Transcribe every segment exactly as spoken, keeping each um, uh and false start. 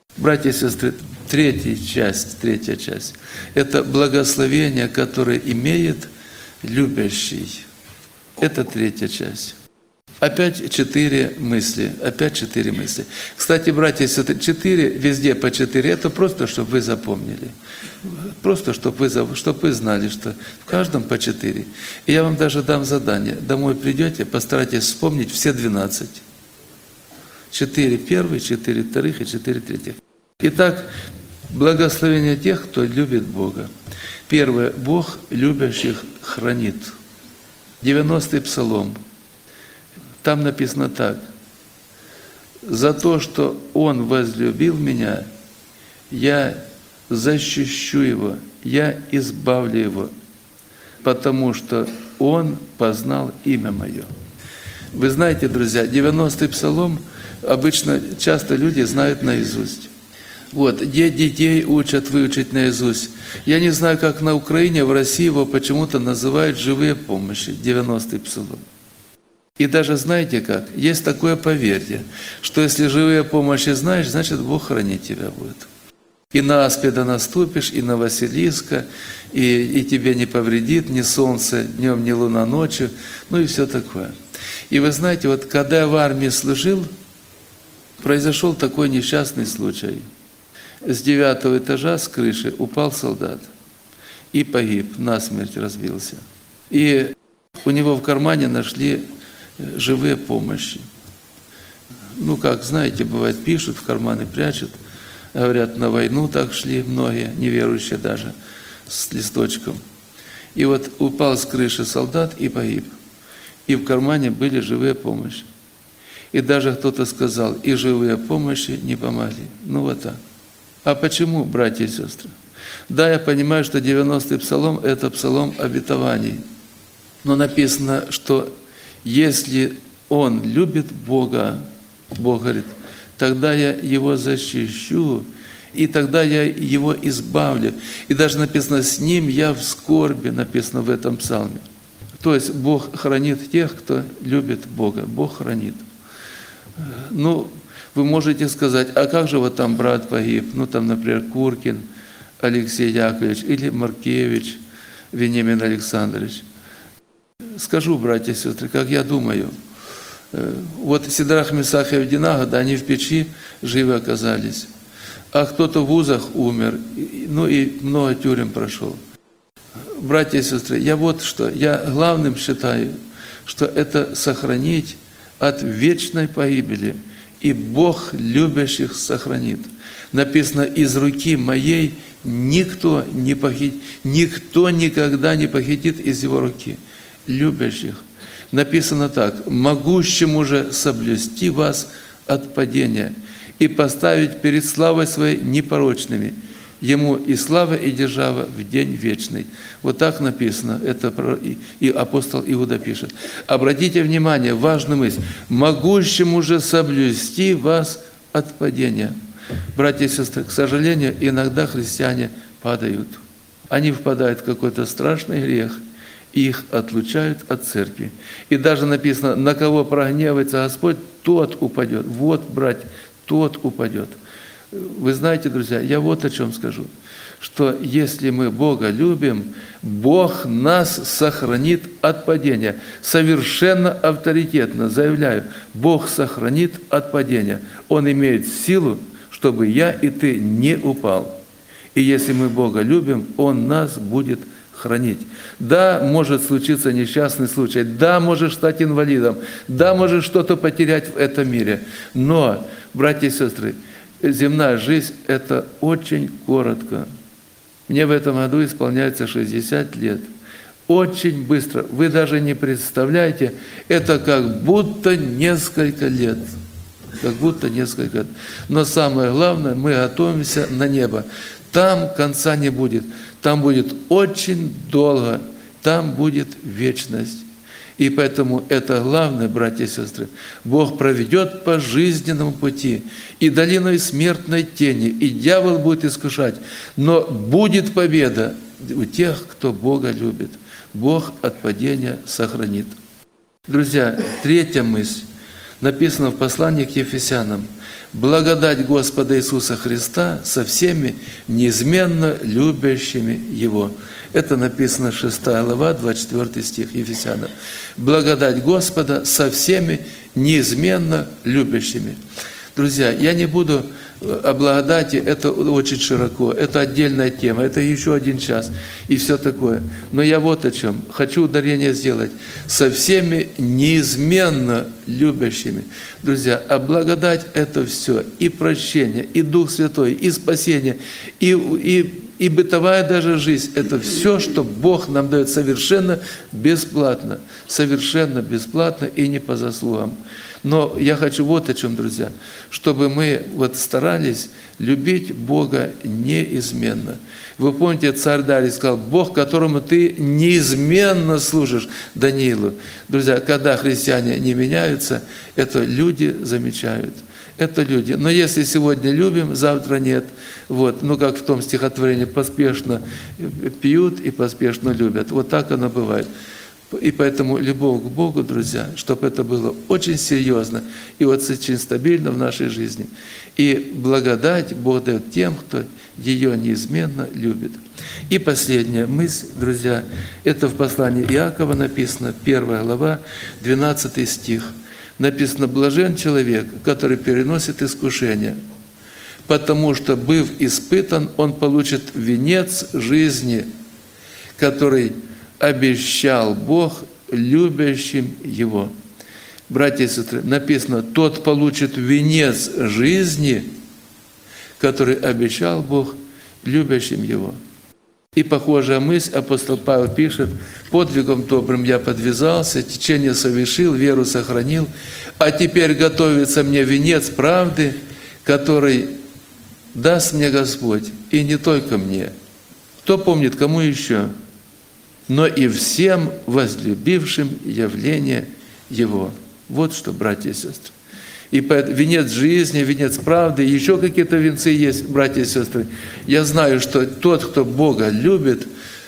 Братья и сестры, третья часть, третья часть – это благословение, которое имеет любящий. Это третья часть. Опять четыре мысли, опять четыре мысли. Кстати, братья и сестры, четыре, везде по четыре, это просто, чтобы вы запомнили. Просто, чтобы вы, чтобы вы знали, что в каждом по четыре. И я вам даже дам задание. Домой придете, постарайтесь вспомнить все двенадцать. Четыре первых, четыре вторых и четыре третьих. Итак, благословение тех, кто любит Бога. Первое. Бог любящих хранит. девяностый псалом. Там написано так. «За то, что Он возлюбил меня, я защищу Его, я избавлю Его, потому что Он познал имя Мое». Вы знаете, друзья, девяностый псалом обычно часто люди знают наизусть. Вот, где детей учат выучить наизусть. Я не знаю, как на Украине, в России его почему-то называют «живые помощи», девяностый псалом. И даже знаете как? Есть такое поверье, что если живые помощи знаешь, значит Бог хранить тебя будет. И на аспида наступишь, и на Василиска, и, и тебе не повредит ни солнце днем, ни луна ночью, ну и все такое. И вы знаете, вот когда я в армии служил, произошел такой несчастный случай. С девятого этажа, с крыши, упал солдат и погиб, насмерть разбился. И у него в кармане нашли живые помощи. Ну, как, знаете, бывает, пишут, в карманы прячут. Говорят, на войну так шли многие, неверующие даже, с листочком. И вот упал с крыши солдат и погиб. И в кармане были живые помощи. И даже кто-то сказал, и живые помощи не помогли. Ну, вот так. А почему, братья и сестры? Да, я понимаю, что девяностый псалом – это псалом обетований. Но написано, что если он любит Бога, Бог говорит, тогда я его защищу, и тогда я его избавлю. И даже написано, с ним я в скорби, написано в этом псалме. То есть Бог хранит тех, кто любит Бога. Бог хранит. Ну, вы можете сказать, а как же вот там брат погиб? Ну, там, например, Куркин Алексей Яковлевич или Маркевич Вениамин Александрович. Скажу, братья и сестры, как я думаю. Вот Сидрах, Месах и Авдинага, да, они в печи живы оказались. А кто-то в вузах умер, ну и много тюрем прошел. Братья и сестры, я вот что, я главным считаю, что это сохранить от вечной погибели. И Бог любящих сохранит. Написано, из руки моей никто не похитит, никто никогда не похитит из его руки. Любящих. Написано так, могущему же соблюсти вас от падения и поставить перед славой своей непорочными. Ему и слава, и держава в день вечный. Вот так написано, это и апостол Иуда пишет. Обратите внимание, важная мысль. Могущему же соблюсти вас от падения. Братья и сестры, к сожалению, иногда христиане падают. Они впадают в какой-то страшный грех, и их отлучают от церкви. И даже написано, на кого прогневается Господь, тот упадет. Вот, братья, тот упадет. Вы знаете, друзья, я вот о чем скажу, что если мы Бога любим, Бог нас сохранит от падения. Совершенно авторитетно заявляю, Бог сохранит от падения. Он имеет силу, чтобы я и ты не упал. И если мы Бога любим, Он нас будет хранить. Да, может случиться несчастный случай, да, можешь стать инвалидом, да, можешь что-то потерять в этом мире. Но, братья и сестры, земная жизнь – это очень коротко. Мне в этом году исполняется шестьдесят лет. Очень быстро. Вы даже не представляете, это как будто несколько лет. Как будто несколько лет. Но самое главное, мы готовимся на небо. Там конца не будет. Там будет очень долго. Там будет вечность. И поэтому это главное, братья и сестры. Бог проведет по жизненному пути и долиной смертной тени, и дьявол будет искушать. Но будет победа у тех, кто Бога любит. Бог от падения сохранит. Друзья, третья мысль написана в послании к Ефесянам. благодать Господа Иисуса Христа со всеми неизменно любящими Его». Это написано шестая глава, двадцать четвёртый стих Ефесянам. Благодать Господа со всеми неизменно любящими. Друзья, я не буду о благодати, это очень широко, это отдельная тема, это еще один час и все такое. Но я вот о чем. Хочу ударение сделать. Со всеми неизменно любящими. Друзья, а благодать – это все. И прощение, и Дух Святой, и спасение, и, и, и бытовая даже жизнь. Это все, что Бог нам дает совершенно бесплатно. Совершенно бесплатно и не по заслугам. Но я хочу вот о чем, друзья, чтобы мы вот старались любить Бога неизменно. Вы помните, царь Дарий сказал: «Бог, которому ты неизменно служишь», Даниилу. Друзья, когда христиане не меняются, это люди замечают. Это люди. Но если сегодня любим, завтра нет. Вот. Ну, как в том стихотворении: «Поспешно пьют и поспешно любят». Вот так оно бывает. И поэтому любовь к Богу, друзья, чтобы это было очень серьезно и вот очень стабильно в нашей жизни. И благодать Бог дает тем, кто ее неизменно любит. И последняя мысль, друзья, это в послании Иакова написано, первая глава, двенадцатый стих. Написано: «Блажен человек, который переносит искушение, потому что, быв испытан, он получит венец жизни, который обещал Бог любящим Его». Братья и сестры, написано: «Тот получит венец жизни, который обещал Бог любящим Его». И похожая мысль апостол Павел пишет: «Подвигом добрым я подвязался, течение совершил, веру сохранил, а теперь готовится мне венец правды, который даст мне Господь, и не только мне». Кто помнит, кому еще? «Но и всем возлюбившим явление Его». Вот что, братья и сестры. И венец жизни, венец правды, еще какие-то венцы есть, братья и сестры. Я знаю, что тот, кто Бога любит,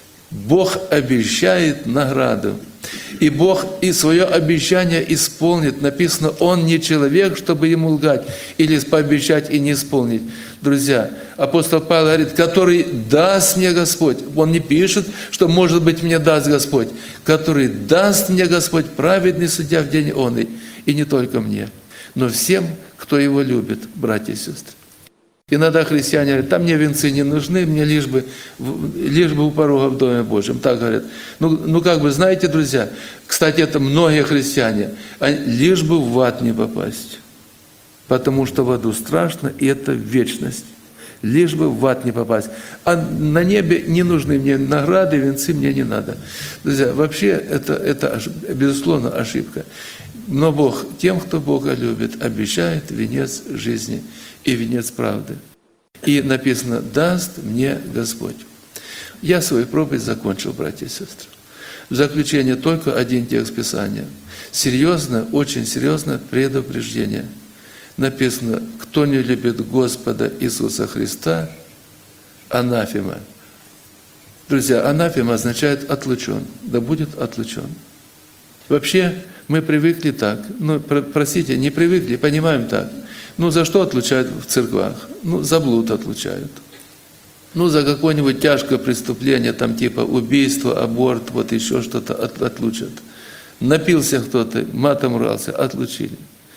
Бог обещает награду. И Бог и свое обещание исполнит. Написано: «Он не человек, чтобы ему лгать или пообещать и не исполнить». Друзья, апостол Павел говорит: «Который даст мне Господь». Он не пишет, что, может быть, мне даст Господь. «Который даст мне Господь, праведный судья в день онный». И не только мне, но всем, кто Его любит, братья и сестры. Иногда христиане говорят: «Там мне венцы не нужны, мне лишь бы, лишь бы у порога в Доме Божьем». Так говорят. Ну, ну как бы, знаете, друзья, кстати, это многие христиане, лишь бы в ад не попасть. Потому что в аду страшно, и это вечность. Лишь бы в ад не попасть. А на небе не нужны мне награды, венцы мне не надо. Друзья, вообще это, это безусловно ошибка. Но Бог тем, кто Бога любит, обещает венец жизни и венец правды. И написано: «Даст мне Господь». Я свою проповедь закончил, братья и сестры. В заключение только один текст Писания. Серьезно, очень серьезно предупреждение. Написано: «Кто не любит Господа Иисуса Христа, анафема». Друзья, анафема означает отлучен, да будет отлучен. Вообще, мы привыкли так, ну, простите, не привыкли, понимаем так. Ну, за что отлучают в церквах? Ну, за блуд отлучают. Ну, за какое-нибудь тяжкое преступление, там типа убийство, аборт, вот еще что-то от, отлучат. Напился кто-то, матом ругался, отлучили.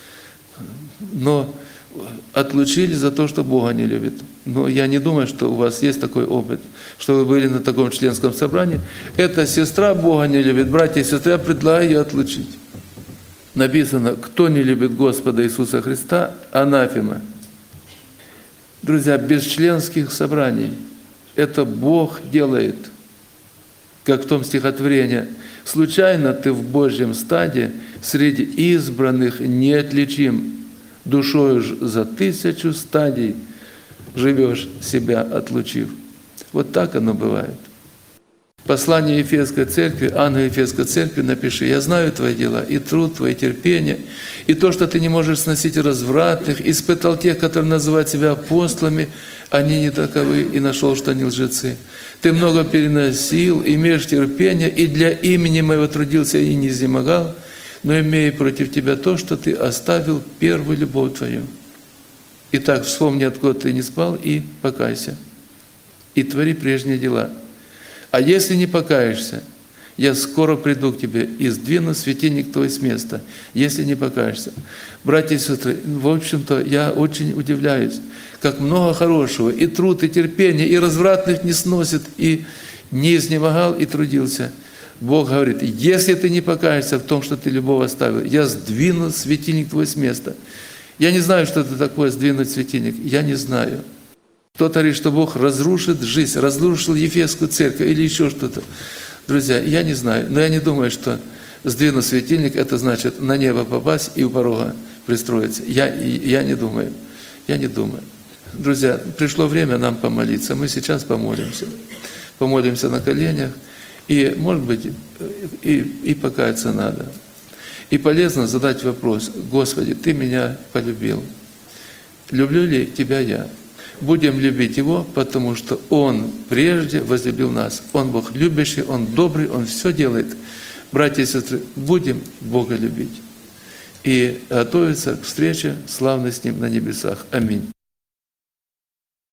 Но отлучили за то, что Бога не любит. Но я не думаю, что у вас есть такой опыт, что вы были на таком членском собрании. Эта сестра Бога не любит, братья и сестры, я предлагаю ее отлучить. Написано: «Кто не любит Господа Иисуса Христа, анафема». Друзья, без членских собраний это Бог делает. Как в том стихотворении: «Случайно ты в Божьем стаде среди избранных неотличим, душою ж за тысячу стадий живешь, себя отлучив». Вот так оно бывает. Послание Ефесской церкви, ангел Ефесской церкви напиши: «Я знаю твои дела, и труд твой, и терпение, и то, что ты не можешь сносить развратных, испытал тех, которые называют себя апостолами, они не таковы, и нашел, что они лжецы. Ты много переносил, имеешь терпение, и для имени моего трудился и не изнемогал, но имея против тебя то, что ты оставил первую любовь твою». Итак, вспомни, откуда ты не спал, и покайся. И твори прежние дела. А если не покаешься, я скоро приду к тебе и сдвину светильник твой с места, если не покаешься. Братья и сестры, в общем-то, я очень удивляюсь, как много хорошего, и труд, и терпение, и развратных не сносит, и не изнемогал, и трудился. Бог говорит, если ты не покаешься в том, что ты любовь оставил, я сдвину светильник твой с места. Я не знаю, что это такое сдвинуть светильник, я не знаю. Кто-то говорит, что Бог разрушит жизнь, разрушил Ефесскую церковь или еще что-то. Друзья, я не знаю, но я не думаю, что сдвинуть светильник, это значит на небо попасть и у порога пристроиться. Я, я не думаю, я не думаю. Друзья, пришло время нам помолиться, мы сейчас помолимся. Помолимся на коленях, и, может быть, и, и покаяться надо. И полезно задать вопрос: Господи, Ты меня полюбил. Люблю ли Тебя я? Будем любить Его, потому что Он прежде возлюбил нас. Он Бог любящий, Он добрый, Он все делает. Братья и сестры, будем Бога любить и готовиться к встрече славной с Ним на небесах. Аминь.